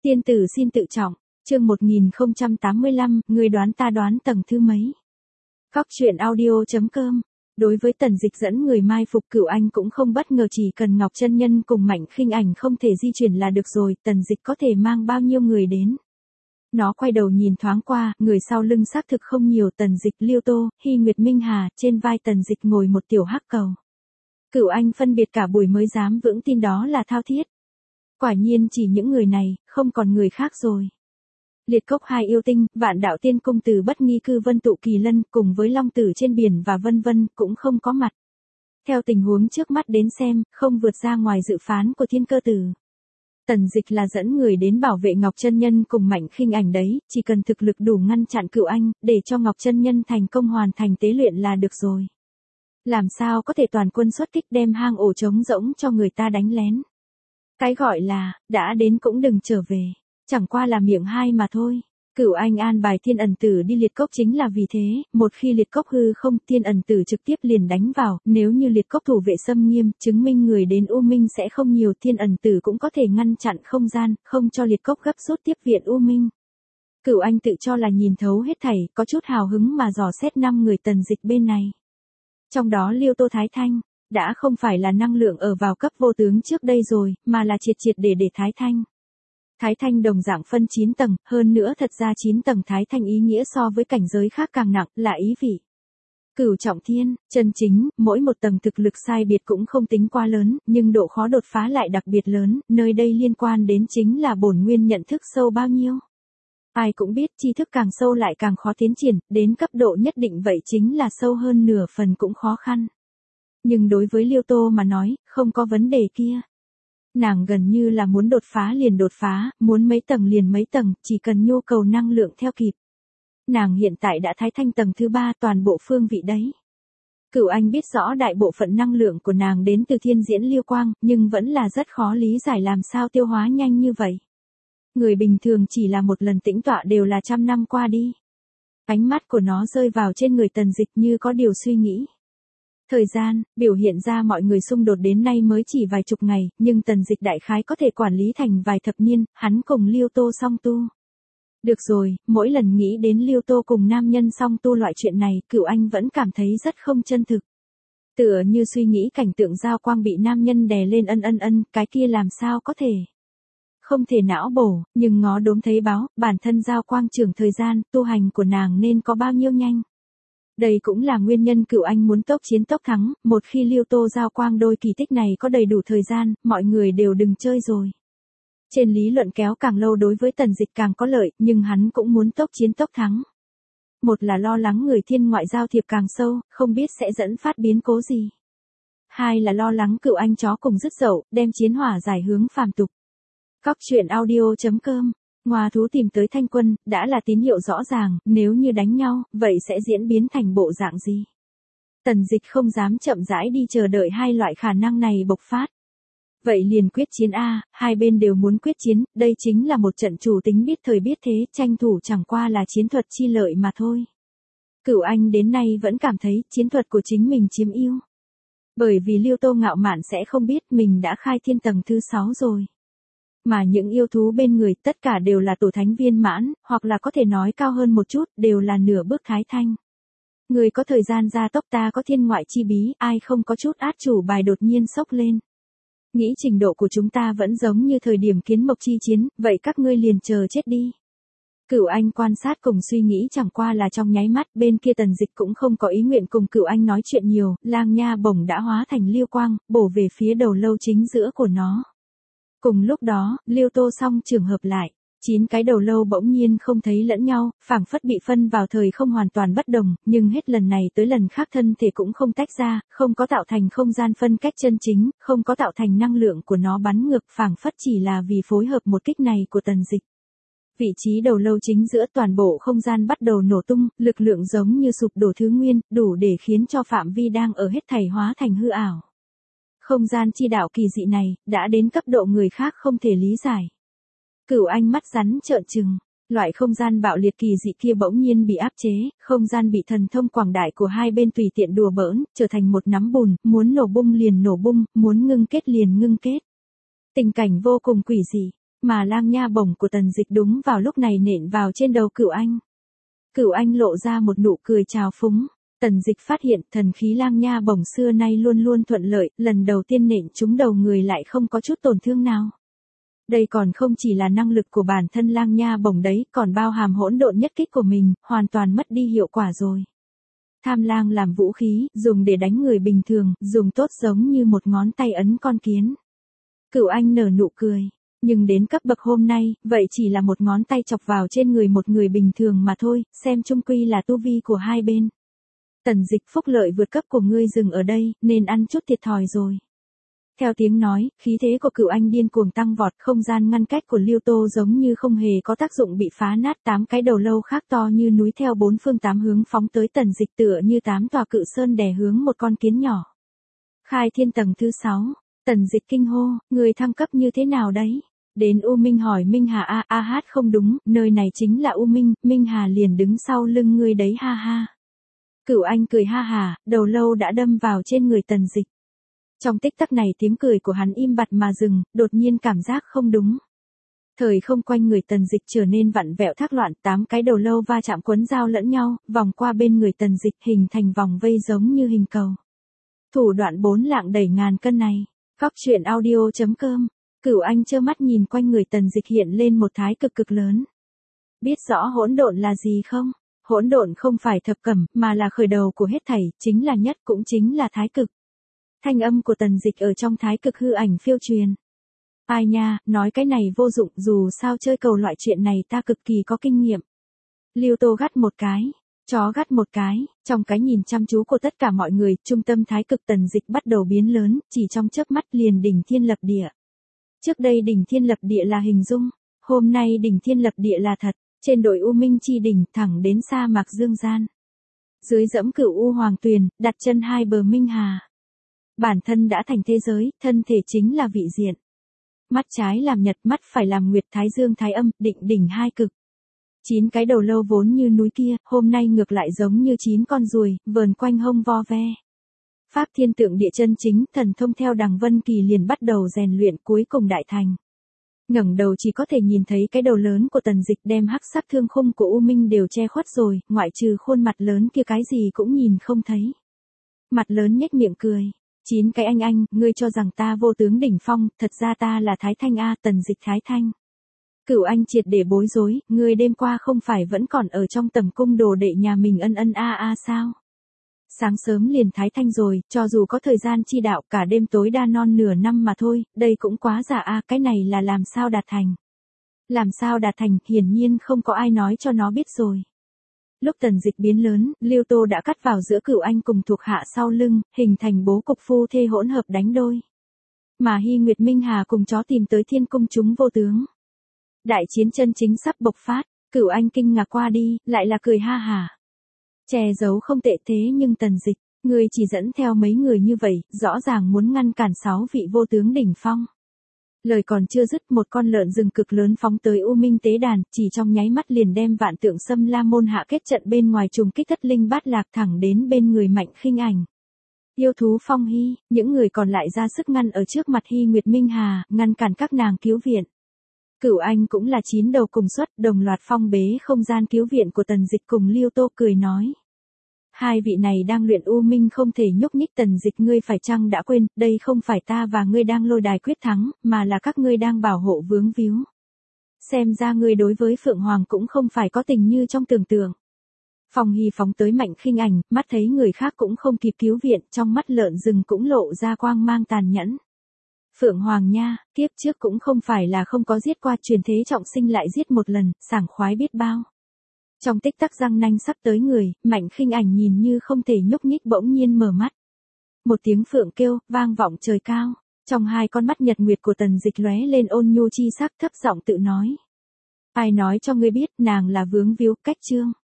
Tiên tử xin tự trọng, chương 1085, người đoán ta đoán tầng thứ mấy. Góc truyện audio.com. Đối với Tần Dịch dẫn người mai phục Cửu Anh cũng không bất ngờ, chỉ cần Ngọc Chân Nhân cùng Mạnh Khinh Ảnh không thể di chuyển là được rồi, Tần Dịch có thể mang bao nhiêu người đến. Nó quay đầu nhìn thoáng qua, người sau lưng xác thực không nhiều, Tần Dịch, Liêu Tô, Hy Nguyệt Minh Hà, trên vai Tần Dịch ngồi một tiểu hắc cầu. Cửu Anh phân biệt cả buổi mới dám vững tin đó là Thao Thiết. Quả nhiên chỉ những người này, không còn người khác rồi. Liệt Cốc hai yêu tinh, Vạn Đạo Tiên Cung Từ Bất Nghi Cư Vân Tụ Kỳ Lân cùng với Long Tử trên biển và vân vân cũng không có mặt. Theo tình huống trước mắt đến xem, không vượt ra ngoài dự phán của Thiên Cơ Tử. Tần Dịch là dẫn người đến bảo vệ Ngọc Chân Nhân cùng Mạnh Khinh Ảnh đấy, chỉ cần thực lực đủ ngăn chặn Cửu Anh, để cho Ngọc Chân Nhân thành công hoàn thành tế luyện là được rồi. Làm sao có thể toàn quân xuất kích đem hang ổ trống rỗng cho người ta đánh lén. Cái gọi là, đã đến cũng đừng trở về, chẳng qua là miệng hai mà thôi. Cửu Anh an bài Thiên Ẩn Tử đi Liệt Cốc chính là vì thế, một khi Liệt Cốc hư không, Thiên Ẩn Tử trực tiếp liền đánh vào, nếu như Liệt Cốc thủ vệ xâm nghiêm, chứng minh người đến U Minh sẽ không nhiều, Thiên Ẩn Tử cũng có thể ngăn chặn không gian, không cho Liệt Cốc gấp rút tiếp viện U Minh. Cửu Anh tự cho là nhìn thấu hết thảy, có chút hào hứng mà dò xét 5 người Tần Dịch bên này. Trong đó Liêu Tô Thái Thanh, đã không phải là năng lượng ở vào cấp vô tướng trước đây rồi, mà là triệt để Thái Thanh. Thái Thanh đồng dạng phân 9 tầng, hơn nữa thật ra 9 tầng Thái Thanh ý nghĩa so với cảnh giới khác càng nặng, là ý vị. Cửu trọng thiên, chân chính, mỗi một tầng thực lực sai biệt cũng không tính quá lớn, nhưng độ khó đột phá lại đặc biệt lớn, nơi đây liên quan đến chính là bổn nguyên nhận thức sâu bao nhiêu. Ai cũng biết tri thức càng sâu lại càng khó tiến triển, đến cấp độ nhất định vậy chính là sâu hơn nửa phần cũng khó khăn. Nhưng đối với Liêu Tô mà nói, không có vấn đề kia. Nàng gần như là muốn đột phá liền đột phá, muốn mấy tầng liền mấy tầng, chỉ cần nhu cầu năng lượng theo kịp. Nàng hiện tại đã Thái Thanh tầng thứ 3 toàn bộ phương vị đấy. Cửu Anh biết rõ đại bộ phận năng lượng của nàng đến từ thiên diễn liêu quang, nhưng vẫn là rất khó lý giải làm sao tiêu hóa nhanh như vậy. Người bình thường chỉ là một lần tĩnh tọa đều là 100 năm qua đi. Ánh mắt của nó rơi vào trên người Tần Dịch như có điều suy nghĩ. Thời gian, biểu hiện ra mọi người xung đột đến nay mới chỉ vài chục ngày, nhưng Tần Dịch đại khái có thể quản lý thành vài thập niên, hắn cùng Liêu Tô song tu. Được rồi, mỗi lần nghĩ đến Liêu Tô cùng nam nhân song tu loại chuyện này, Cửu Anh vẫn cảm thấy rất không chân thực. Tựa như suy nghĩ cảnh tượng Giao Quang bị nam nhân đè lên ân, cái kia làm sao có thể. Không thể não bổ, nhưng ngó đốm thấy báo, bản thân Giao Quang trưởng thời gian, tu hành của nàng nên có bao nhiêu nhanh. Đây cũng là nguyên nhân Cửu Anh muốn tốc chiến tốc thắng, một khi Liêu Tô Giao Quang đôi kỳ tích này có đầy đủ thời gian, mọi người đều đừng chơi rồi. Trên lý luận kéo càng lâu đối với Tần Dịch càng có lợi, nhưng hắn cũng muốn tốc chiến tốc thắng. Một là lo lắng người thiên ngoại giao thiệp càng sâu, không biết sẽ dẫn phát biến cố gì. Hai là lo lắng Cửu Anh chó cùng dứt dậu, đem chiến hỏa giải hướng phàm tục. Góc truyện audio.com. Ngoa thú tìm tới Thanh Quân, đã là tín hiệu rõ ràng, nếu như đánh nhau, vậy sẽ diễn biến thành bộ dạng gì? Tần Dịch không dám chậm rãi đi chờ đợi hai loại khả năng này bộc phát. Vậy liền quyết chiến A, hai bên đều muốn quyết chiến, đây chính là một trận chủ tính biết thời biết thế, tranh thủ chẳng qua là chiến thuật chi lợi mà thôi. Cửu Anh đến nay vẫn cảm thấy chiến thuật của chính mình chiếm ưu. Bởi vì Liêu Tô ngạo mạn sẽ không biết mình đã khai thiên tầng thứ 6 rồi. Mà những yêu thú bên người tất cả đều là tổ thánh viên mãn, hoặc là có thể nói cao hơn một chút, đều là nửa bước Thái Thanh. Người có thời gian gia tốc, ta có thiên ngoại chi bí, ai không có chút át chủ bài đột nhiên sốc lên. Nghĩ trình độ của chúng ta vẫn giống như thời điểm kiến mộc chi chiến, vậy các ngươi liền chờ chết đi. Cửu Anh quan sát cùng suy nghĩ chẳng qua là trong nháy mắt, bên kia Tần Dịch cũng không có ý nguyện cùng Cửu Anh nói chuyện nhiều, lang nha bổng đã hóa thành liêu quang, bổ về phía đầu lâu chính giữa của nó. Cùng lúc đó, Liêu Tô song trường hợp lại, 9 cái đầu lâu bỗng nhiên không thấy lẫn nhau, phảng phất bị phân vào thời không hoàn toàn bất đồng, nhưng hết lần này tới lần khác thân thể cũng không tách ra, không có tạo thành không gian phân cách chân chính, không có tạo thành năng lượng của nó bắn ngược, phảng phất chỉ là vì phối hợp một kích này của Tần Dịch. Vị trí đầu lâu chính giữa toàn bộ không gian bắt đầu nổ tung, lực lượng giống như sụp đổ thứ nguyên, đủ để khiến cho phạm vi đang ở hết thảy hóa thành hư ảo. Không gian chi đạo kỳ dị này, đã đến cấp độ người khác không thể lý giải. Cửu Anh mắt rắn trợn trừng, loại không gian bạo liệt kỳ dị kia bỗng nhiên bị áp chế, không gian bị thần thông quảng đại của hai bên tùy tiện đùa bỡn, trở thành một nắm bùn, muốn nổ bung liền nổ bung, muốn ngưng kết liền ngưng kết. Tình cảnh vô cùng quỷ dị, Mà lang nha bổng của Tần Dịch đúng vào lúc này nện vào trên đầu Cửu Anh. Cửu Anh lộ ra một nụ cười trào phúng. Tần Dịch phát hiện thần khí lang nha bổng xưa nay luôn luôn thuận lợi, lần đầu tiên nện trúng đầu người lại không có chút tổn thương nào. Đây còn không chỉ là năng lực của bản thân lang nha bổng đấy, còn bao hàm hỗn độn nhất kích của mình, hoàn toàn mất đi hiệu quả rồi. Tham lang làm vũ khí, dùng để đánh người bình thường, dùng tốt giống như một ngón tay ấn con kiến. Cửu Anh nở nụ cười. Nhưng đến cấp bậc hôm nay, vậy chỉ là một ngón tay chọc vào trên người một người bình thường mà thôi, xem chung quy là tu vi của hai bên. Tần Dịch, phúc lợi vượt cấp của ngươi dừng ở đây, nên ăn chút thiệt thòi rồi. Theo tiếng nói, khí thế của Cửu Anh điên cuồng tăng vọt, không gian ngăn cách của Liêu Tô giống như không hề có tác dụng bị phá nát, 8 cái đầu lâu khác to như núi theo 4 phương 8 hướng phóng tới Tần Dịch tựa như 8 tòa cự sơn đè hướng một con kiến nhỏ. Khai thiên tầng thứ 6, Tần Dịch kinh hô, người thăng cấp như thế nào đấy? Đến U Minh hỏi Minh Hà hát không đúng, nơi này chính là U Minh, Minh Hà liền đứng sau lưng ngươi đấy ha ha. Cửu Anh cười ha hà, đầu lâu đã đâm vào trên người Tần Dịch. Trong tích tắc này tiếng cười của hắn im bặt mà dừng, đột nhiên cảm giác không đúng. Thời không quanh người Tần Dịch trở nên vặn vẹo thác loạn, 8 cái đầu lâu va chạm quấn dao lẫn nhau, vòng qua bên người Tần Dịch hình thành vòng vây giống như hình cầu. Thủ đoạn 4 lạng đẩy ngàn cân này. Góc truyện audio.com. Cửu Anh trơ mắt nhìn quanh người Tần Dịch hiện lên một thái cực cực lớn. Biết rõ hỗn độn là gì không? Hỗn độn không phải thập cẩm, mà là khởi đầu của hết thảy, chính là nhất cũng chính là thái cực. Thanh âm của Tần Dịch ở trong thái cực hư ảnh phiêu truyền. Ai nha, nói cái này vô dụng, dù sao chơi cầu loại chuyện này ta cực kỳ có kinh nghiệm. Liêu Tô gắt một cái, chó gắt một cái, trong cái nhìn chăm chú của tất cả mọi người, trung tâm thái cực Tần Dịch bắt đầu biến lớn, chỉ trong chớp mắt liền đỉnh thiên lập địa. Trước đây đỉnh thiên lập địa là hình dung, hôm nay đỉnh thiên lập địa là thật, trên đội U Minh chi đỉnh thẳng đến sa mạc Dương Gian. Dưới dẫm Cửu U Hoàng Tuyền, đặt chân hai bờ Minh Hà. Bản thân đã thành thế giới, thân thể chính là vị diện. Mắt trái làm nhật, mắt phải làm nguyệt, thái dương thái âm, định đỉnh hai cực. 9 cái đầu lâu vốn như núi kia, hôm nay ngược lại giống như 9 con ruồi, vờn quanh hông vo ve. Pháp thiên tượng địa chân chính, thần thông theo Đằng Vân Kỳ liền bắt đầu rèn luyện, cuối cùng đại thành. Ngẩng đầu chỉ có thể nhìn thấy cái đầu lớn của Tần Dịch đem hắc sắc thương khung của U Minh đều che khuất rồi, ngoại trừ khuôn mặt lớn kia cái gì cũng nhìn không thấy. Mặt lớn nhếch miệng cười. 9 cái anh, ngươi cho rằng ta vô tướng đỉnh phong, thật ra ta là Thái Thanh a, Tần Dịch Thái Thanh. Cửu Anh triệt để bối rối, ngươi đêm qua không phải vẫn còn ở trong tầm cung đồ đệ nhà mình ân sao? Sáng sớm liền Thái Thanh rồi, cho dù có thời gian chi đạo cả đêm tối đa non nửa năm mà thôi, đây cũng quá giả a, cái này là làm sao đạt thành? Làm sao đạt thành, hiển nhiên không có ai nói cho nó biết rồi. Lúc Tần Dịch biến lớn, Liêu Tô đã cắt vào giữa Cửu Anh cùng thuộc hạ sau lưng, hình thành bố cục phu thê hỗn hợp đánh đôi. Mà Hy Nguyệt Minh Hà cùng chó tìm tới thiên cung chúng vô tướng. Đại chiến chân chính sắp bộc phát, Cửu Anh kinh ngạc qua đi, lại là cười ha hả. Che giấu không tệ thế nhưng Tần Dịch, ngươi chỉ dẫn theo mấy người như vậy, rõ ràng muốn ngăn cản 6 vị vô tướng đỉnh phong. Lời còn chưa dứt, một con lợn rừng cực lớn phóng tới U Minh tế đàn, chỉ trong nháy mắt liền đem Vạn Tượng Xâm La môn hạ kết trận bên ngoài trùng kích thất linh bát lạc thẳng đến bên người Mạnh Khinh Ảnh. Yêu thú Phong Hy, những người còn lại ra sức ngăn ở trước mặt Hy Nguyệt Minh Hà, ngăn cản các nàng cứu viện. Cửu Anh cũng là 9 đầu cùng xuất, đồng loạt phong bế không gian cứu viện của Tần Dịch cùng Liêu Tô cười nói. Hai vị này đang luyện U Minh không thể nhúc nhích. Tần Dịch, ngươi phải chăng đã quên, đây không phải ta và ngươi đang lôi đài quyết thắng, mà là các ngươi đang bảo hộ vướng víu. Xem ra ngươi đối với Phượng Hoàng cũng không phải có tình như trong tưởng tượng. Phong Hy phóng tới Mạnh Khinh Ảnh, mắt thấy người khác cũng không kịp cứu viện, trong mắt lợn rừng cũng lộ ra quang mang tàn nhẫn. Phượng Hoàng nha, kiếp trước cũng không phải là không có giết qua, truyền thế trọng sinh lại giết một lần, sảng khoái biết bao. Trong tích tắc răng nanh sắp tới người, Mạnh Khinh Ảnh nhìn như không thể nhúc nhích bỗng nhiên mở mắt. Một tiếng phượng kêu, vang vọng trời cao. Trong hai con mắt nhật nguyệt của Tần Dịch lóe lên ôn nhu chi sắc, thấp giọng tự nói. Ai nói cho ngươi biết nàng là vướng víu, cách chương.